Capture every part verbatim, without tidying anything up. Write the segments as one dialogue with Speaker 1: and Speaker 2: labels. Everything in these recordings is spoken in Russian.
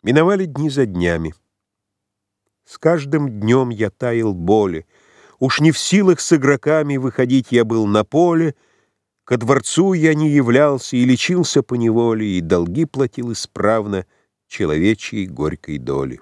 Speaker 1: Миновали дни за днями. С каждым днем я таял боли. Уж не в силах с игроками выходить я был на поле, ко дворцу я не являлся и лечился поневоле, и долги платил исправно человечьей горькой доли.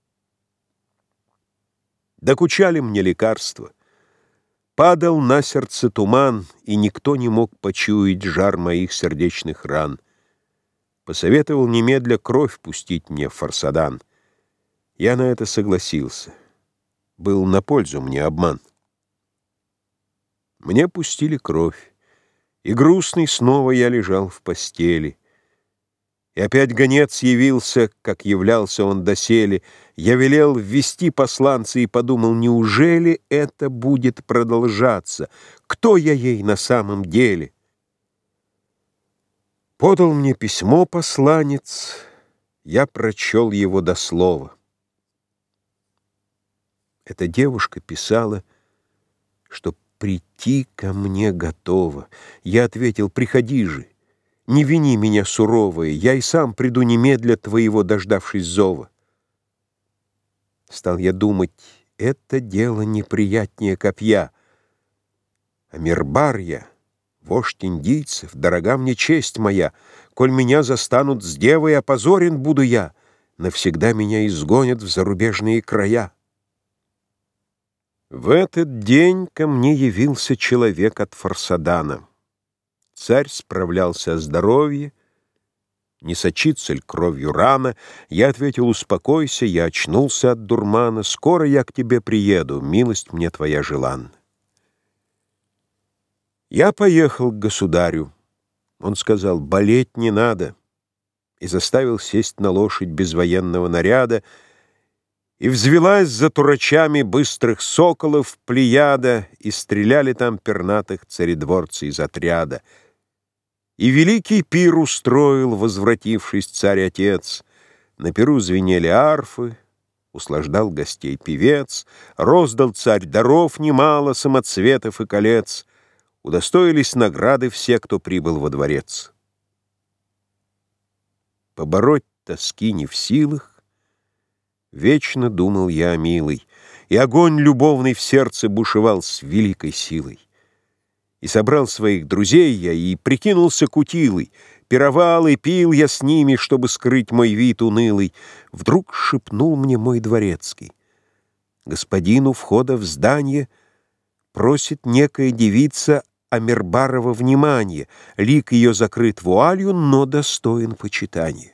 Speaker 1: Докучали мне лекарства. Падал на сердце туман, и никто не мог почуять жар моих сердечных ран. Посоветовал немедля кровь пустить мне в Фарсадан. Я на это согласился. Был на пользу мне обман. Мне пустили кровь, и грустный снова я лежал в постели. И опять гонец явился, как являлся он доселе. Я велел ввести посланца и подумал, неужели это будет продолжаться? Кто я ей на самом деле? Подал мне письмо посланец, я прочел его дословно. Эта девушка писала, что прийти ко мне готова. Я ответил, приходи же, не вини меня суровое, я и сам приду немедля твоего, дождавшись зова. Стал я думать, это дело неприятнее копья. Амирбар я, вождь индийцев, дорога мне честь моя, коль меня застанут с девой, опозорен буду я, навсегда меня изгонят в зарубежные края. В этот день ко мне явился человек от Фарсадана. Царь справлялся о здоровье, не сочится ли кровью рана. Я ответил, успокойся, я очнулся от дурмана, скоро я к тебе приеду, милость мне твоя желанна. Я поехал к государю. Он сказал, болеть не надо, и заставил сесть на лошадь без военного наряда, и взвелась за турачами быстрых соколов плеяда, и стреляли там пернатых царедворцы из отряда. И великий пир устроил, возвратившись царь-отец. На пиру звенели арфы, услаждал гостей певец, роздал царь даров немало, самоцветов и колец. Удостоились награды все, кто прибыл во дворец. Побороть тоски не в силах, вечно думал я о милой, и огонь любовный в сердце бушевал с великой силой. И собрал своих друзей я, и прикинулся кутилой, пировал и пил я с ними, чтобы скрыть мой вид унылый. Вдруг шепнул мне мой дворецкий: господину входа в здание просит некая девица Амирбарова внимание, лик ее закрыт вуалью, но достоин почитания.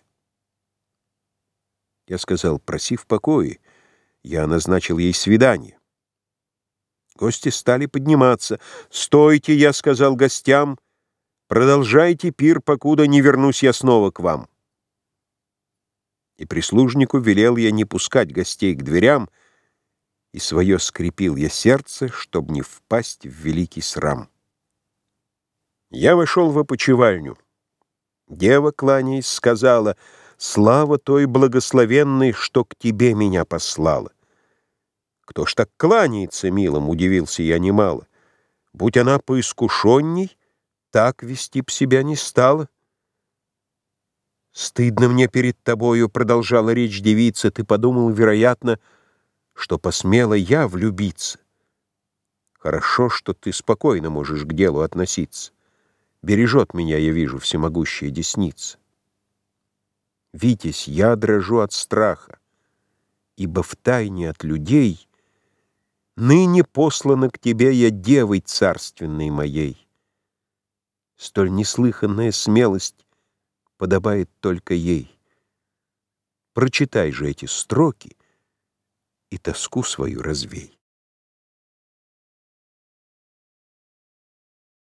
Speaker 1: Я сказал, проси в покое, я назначил ей свидание. Гости стали подниматься. «Стойте», — я сказал гостям, — «продолжайте пир, покуда не вернусь я снова к вам». И прислужнику велел я не пускать гостей к дверям, и свое скрепил я сердце, чтоб не впасть в великий срам. Я вошел в опочивальню. Дева, кланяясь, сказала: «Слава той благословенной, что к тебе меня послала». «Кто ж так кланяется, милым?» — удивился я немало. «Будь она поискушенней, так вести б себя не стала». «Стыдно мне перед тобою», — продолжала речь девица, «ты подумал, вероятно, что посмела я влюбиться. Хорошо, что ты спокойно можешь к делу относиться. Бережет меня, я вижу, всемогущая десница. Витязь, я дрожу от страха, ибо втайне от людей ныне послана к тебе я девой царственной моей. Столь неслыханная смелость подобает только ей. Прочитай же эти строки и тоску свою развей».